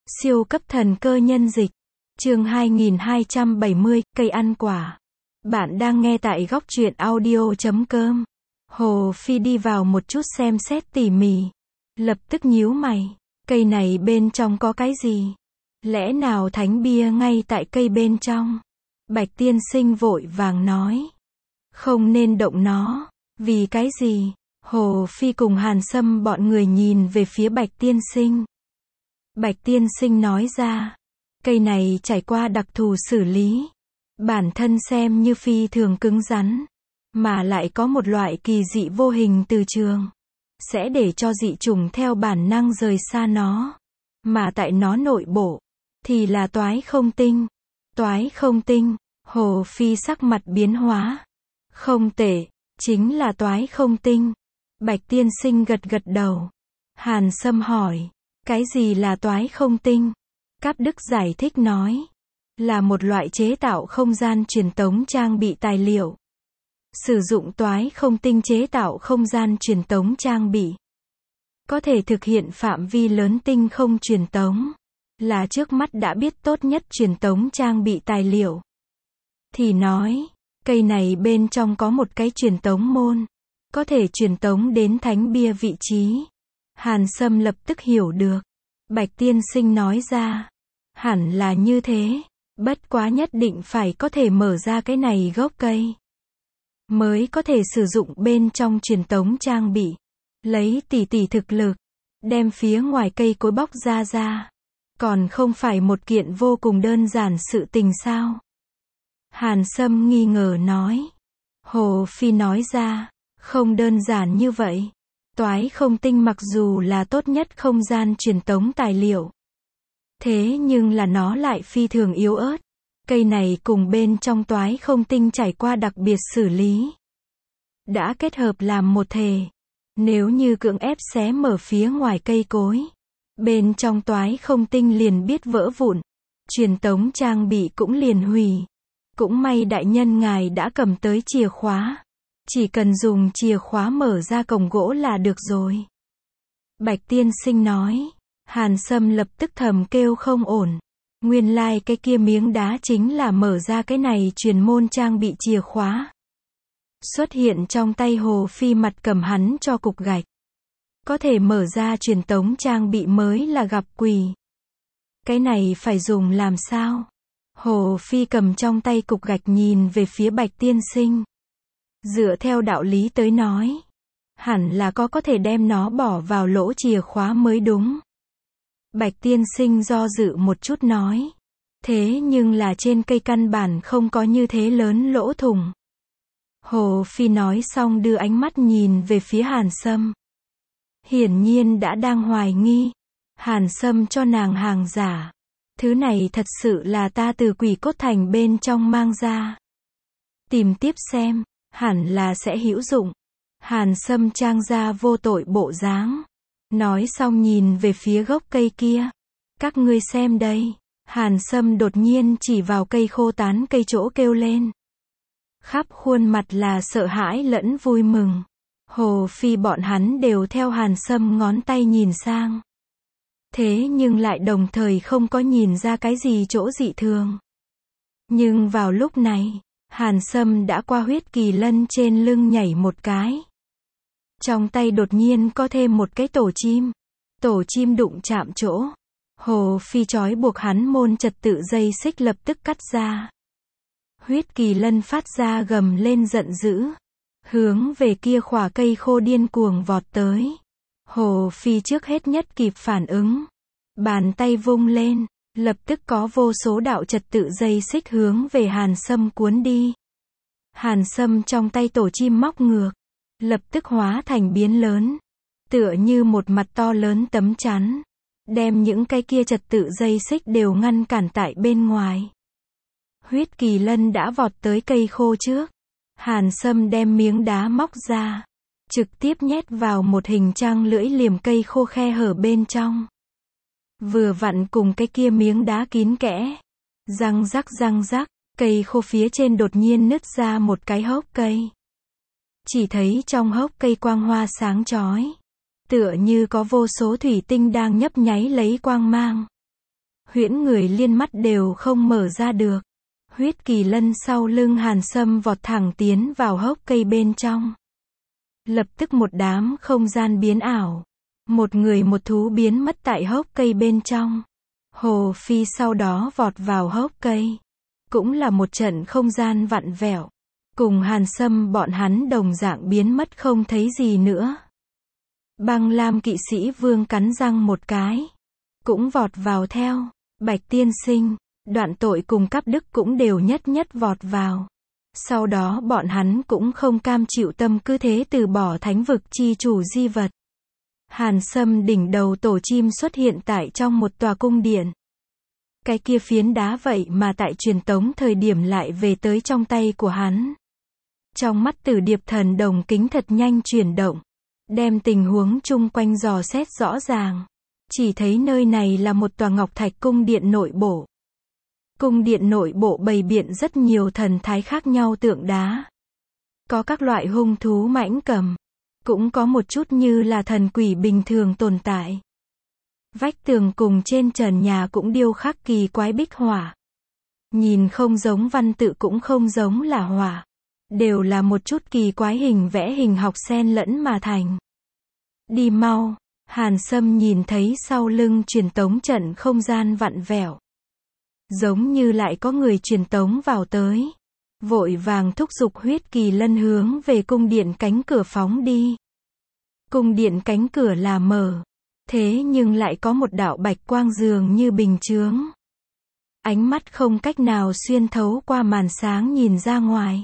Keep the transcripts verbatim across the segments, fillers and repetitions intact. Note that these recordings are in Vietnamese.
Siêu cấp thần cơ nhân dịch. Chương hai nghìn hai trăm bảy mươi, cây ăn quả. Bạn đang nghe tại góc truyện audio chấm com. Hồ Phi đi vào một chút xem xét tỉ mỉ. Lập tức nhíu mày. Cây này bên trong có cái gì? Lẽ nào thánh bia ngay tại cây bên trong? Bạch tiên sinh vội vàng nói. Không nên động nó. Vì cái gì? Hồ Phi cùng Hàn Sâm bọn người nhìn về phía Bạch tiên sinh. Bạch tiên sinh nói ra. Cây này trải qua đặc thù xử lý. Bản thân xem như phi thường cứng rắn. Mà lại có một loại kỳ dị vô hình từ trường. Sẽ để cho dị chủng theo bản năng rời xa nó. Mà tại nó nội bộ. Thì là toái không tinh. Toái không tinh. Hồ Phi sắc mặt biến hóa. Không tệ. Chính là toái không tinh. Bạch tiên sinh gật gật đầu. Hàn Sâm hỏi. Cái gì là toái không tinh? Cáp Đức giải thích nói. Là một loại chế tạo không gian truyền tống trang bị tài liệu. Sử dụng toái không tinh chế tạo không gian truyền tống trang bị. Có thể thực hiện phạm vi lớn tinh không truyền tống. Là trước mắt đã biết tốt nhất truyền tống trang bị tài liệu. Thì nói, cây này bên trong có một cái truyền tống môn. Có thể truyền tống đến thánh bia vị trí. Hàn Sâm lập tức hiểu được. Bạch tiên sinh nói ra. Hẳn là như thế. Bất quá nhất định phải có thể mở ra cái này gốc cây. Mới có thể sử dụng bên trong truyền tống trang bị. Lấy tỷ tỷ thực lực. Đem phía ngoài cây cối bóc ra ra. Còn không phải một kiện vô cùng đơn giản sự tình sao? Hàn Sâm nghi ngờ nói. Hồ Phi nói ra. Không đơn giản như vậy. Toái không tinh mặc dù là tốt nhất không gian truyền tống tài liệu. Thế nhưng là nó lại phi thường yếu ớt. Cây này cùng bên trong toái không tinh trải qua đặc biệt xử lý. Đã kết hợp làm một thể. Nếu như cưỡng ép xé mở phía ngoài cây cối. Bên trong toái không tinh liền biết vỡ vụn. Truyền tống trang bị cũng liền hủy. Cũng may đại nhân ngài đã cầm tới chìa khóa. Chỉ cần dùng chìa khóa mở ra cổng gỗ là được rồi. Bạch tiên sinh nói. Hàn Sâm lập tức thầm kêu không ổn. Nguyên lai like cái kia miếng đá chính là mở ra cái này truyền môn trang bị chìa khóa. Xuất hiện trong tay Hồ Phi mặt cầm hắn cho cục gạch. Có thể mở ra truyền tống trang bị mới là gặp quỷ. Cái này phải dùng làm sao? Hồ Phi cầm trong tay cục gạch nhìn về phía Bạch tiên sinh. Dựa theo đạo lý tới nói. Hẳn là có có thể đem nó bỏ vào lỗ chìa khóa mới đúng. Bạch tiên sinh do dự một chút nói. Thế nhưng là trên cây căn bản không có như thế lớn lỗ thủng. Hồ Phi nói xong đưa ánh mắt nhìn về phía Hàn Sâm. Hiển nhiên đã đang hoài nghi. Hàn Sâm cho nàng hàng giả. Thứ này thật sự là ta từ Quỷ Cốt Thành bên trong mang ra. Tìm tiếp xem. Hẳn là sẽ hữu dụng. Hàn Sâm trang ra vô tội bộ dáng. Nói xong nhìn về phía gốc cây kia. Các ngươi xem đây. Hàn Sâm đột nhiên chỉ vào cây khô tán cây chỗ kêu lên. Khắp khuôn mặt là sợ hãi lẫn vui mừng. Hồ Phi bọn hắn đều theo Hàn Sâm ngón tay nhìn sang. Thế nhưng lại đồng thời không có nhìn ra cái gì chỗ dị thường. Nhưng vào lúc này, Hàn Sâm đã qua huyết kỳ lân trên lưng nhảy một cái. Trong tay đột nhiên có thêm một cái tổ chim. Tổ chim đụng chạm chỗ. Hồ Phi trói buộc hắn môn trật tự dây xích lập tức cắt ra. Huyết kỳ lân phát ra gầm lên giận dữ. Hướng về kia khỏa cây khô điên cuồng vọt tới. Hồ Phi trước hết nhất kịp phản ứng. Bàn tay vung lên. Lập tức có vô số đạo trật tự dây xích hướng về Hàn Sâm cuốn đi. Hàn Sâm trong tay tổ chim móc ngược. Lập tức hóa thành biến lớn. Tựa như một mặt to lớn tấm chắn. Đem những cái kia trật tự dây xích đều ngăn cản tại bên ngoài. Huyết kỳ lân đã vọt tới cây khô trước. Hàn Sâm đem miếng đá móc ra. Trực tiếp nhét vào một hình trang lưỡi liềm cây khô khe hở bên trong. Vừa vặn cùng cái kia miếng đá kín kẽ. Răng rắc răng rắc. Cây khô phía trên đột nhiên nứt ra một cái hốc cây. Chỉ thấy trong hốc cây quang hoa sáng chói. Tựa như có vô số thủy tinh đang nhấp nháy lấy quang mang. Huyễn người liên mắt đều không mở ra được. Huyết kỳ lân sau lưng Hàn Sâm vọt thẳng tiến vào hốc cây bên trong. Lập tức một đám không gian biến ảo. Một người một thú biến mất tại hốc cây bên trong. Hồ Phi sau đó vọt vào hốc cây. Cũng là một trận không gian vặn vẹo. Cùng Hàn Sâm bọn hắn đồng dạng biến mất không thấy gì nữa. Băng Lam kỵ sĩ vương cắn răng một cái. Cũng vọt vào theo. Bạch tiên sinh, Đoạn Tội cùng Cáp Đức cũng đều nhất nhất vọt vào. Sau đó bọn hắn cũng không cam chịu tâm cứ thế từ bỏ thánh vực chi chủ di vật. Hàn Sâm đỉnh đầu tổ chim xuất hiện tại trong một tòa cung điện. Cái kia phiến đá vậy mà tại truyền tống thời điểm lại về tới trong tay của hắn. Trong mắt Tử Điệp Thần đồng kính thật nhanh chuyển động. Đem tình huống chung quanh dò xét rõ ràng. Chỉ thấy nơi này là một tòa ngọc thạch cung điện nội bộ. Cung điện nội bộ bày biện rất nhiều thần thái khác nhau tượng đá. Có các loại hung thú mãnh cầm. Cũng có một chút như là thần quỷ bình thường tồn tại. Vách tường cùng trên trần nhà cũng điêu khắc kỳ quái bích họa. Nhìn không giống văn tự cũng không giống là họa. Đều là một chút kỳ quái hình vẽ hình học xen lẫn mà thành. Đi mau, Hàn Sâm nhìn thấy sau lưng truyền tống trận không gian vặn vẹo. Giống như lại có người truyền tống vào tới. Vội vàng thúc giục huyết kỳ lân hướng về cung điện cánh cửa phóng đi. Cung điện cánh cửa là mở. Thế nhưng lại có một đạo bạch quang dường như bình chướng. Ánh mắt không cách nào xuyên thấu qua màn sáng nhìn ra ngoài.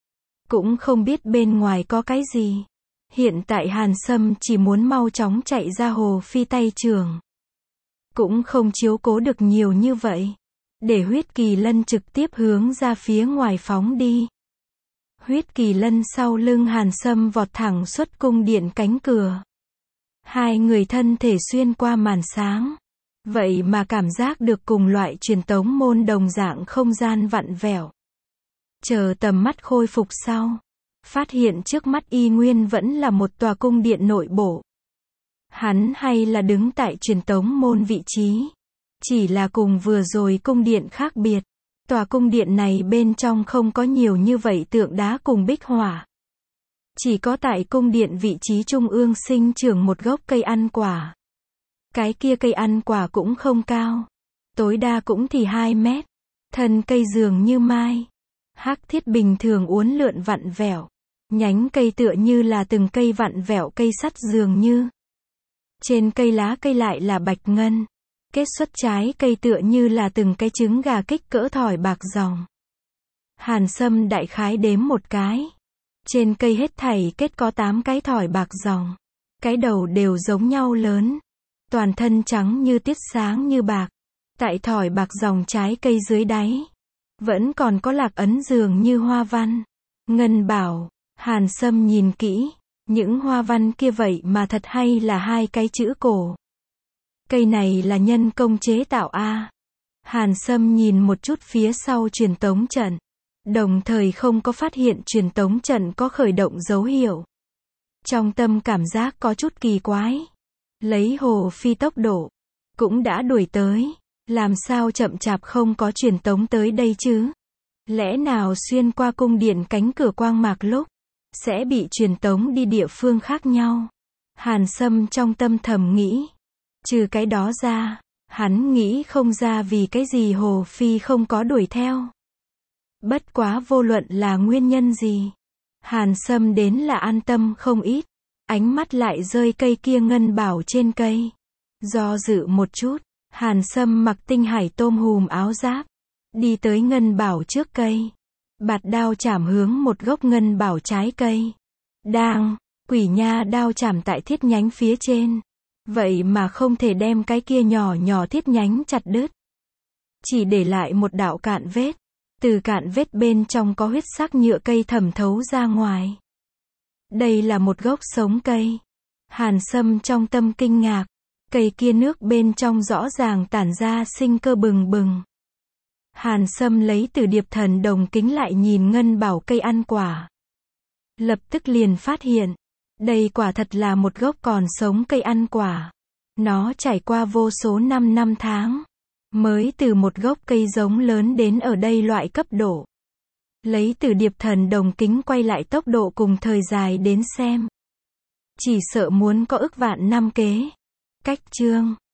Cũng không biết bên ngoài có cái gì. Hiện tại Hàn Sâm chỉ muốn mau chóng chạy ra Hồ Phi tay trường. Cũng không chiếu cố được nhiều như vậy. Để huyết kỳ lân trực tiếp hướng ra phía ngoài phóng đi. Huyết kỳ lân sau lưng Hàn Sâm vọt thẳng xuất cung điện cánh cửa. Hai người thân thể xuyên qua màn sáng. Vậy mà cảm giác được cùng loại truyền tống môn đồng dạng không gian vặn vẹo. Chờ tầm mắt khôi phục sau. Phát hiện trước mắt y nguyên vẫn là một tòa cung điện nội bộ. Hắn hay là đứng tại truyền tống môn vị trí. Chỉ là cùng vừa rồi cung điện khác biệt. Tòa cung điện này bên trong không có nhiều như vậy tượng đá cùng bích họa. Chỉ có tại cung điện vị trí trung ương sinh trưởng một gốc cây ăn quả. Cái kia cây ăn quả cũng không cao. Tối đa cũng thì hai mét. Thân cây dường như mai. Hắc thiết bình thường uốn lượn vặn vẹo. Nhánh cây tựa như là từng cây vặn vẹo cây sắt dường như. Trên cây lá cây lại là bạch ngân. Kết xuất trái cây tựa như là từng cái trứng gà kích cỡ thỏi bạc ròng. Hàn Sâm đại khái đếm một cái. Trên cây hết thảy kết có tám cái thỏi bạc ròng. Cái đầu đều giống nhau lớn. Toàn thân trắng như tiết sáng như bạc. Tại thỏi bạc ròng trái cây dưới đáy. Vẫn còn có lạc ấn dường như hoa văn. Ngân bảo, Hàn Sâm nhìn kỹ. Những hoa văn kia vậy mà thật hay là hai cái chữ cổ. Cây này là nhân công chế tạo a. Hàn Sâm nhìn một chút phía sau truyền tống trận. Đồng thời không có phát hiện truyền tống trận có khởi động dấu hiệu. Trong tâm cảm giác có chút kỳ quái. Lấy Hồ Phi tốc độ. Cũng đã đuổi tới. Làm sao chậm chạp không có truyền tống tới đây chứ? Lẽ nào xuyên qua cung điện cánh cửa quang mạc lúc. Sẽ bị truyền tống đi địa phương khác nhau. Hàn Sâm trong tâm thầm nghĩ. Trừ cái đó ra. Hắn nghĩ không ra vì cái gì Hồ Phi không có đuổi theo. Bất quá vô luận là nguyên nhân gì. Hàn Sâm đến là an tâm không ít. Ánh mắt lại rơi cây kia ngân bảo trên cây. Do dự một chút. Hàn Sâm mặc tinh hải tôm hùm áo giáp. Đi tới ngân bảo trước cây. Bạt đao chảm hướng một gốc ngân bảo trái cây. Đang, quỷ nha đao chảm tại thiết nhánh phía trên. Vậy mà không thể đem cái kia nhỏ nhỏ thiết nhánh chặt đứt. Chỉ để lại một đạo cạn vết. Từ cạn vết bên trong có huyết sắc nhựa cây thẩm thấu ra ngoài. Đây là một gốc sống cây. Hàn Sâm trong tâm kinh ngạc. Cây kia nước bên trong rõ ràng tản ra sinh cơ bừng bừng. Hàn Sâm lấy từ điệp thần đồng kính lại nhìn ngân bảo cây ăn quả. Lập tức liền phát hiện. Đây quả thật là một gốc còn sống cây ăn quả. Nó trải qua vô số năm năm tháng. Mới từ một gốc cây giống lớn đến ở đây loại cấp độ. Lấy từ điệp thần đồng kính quay lại tốc độ cùng thời dài đến xem. Chỉ sợ muốn có ức vạn năm kế. Cách chương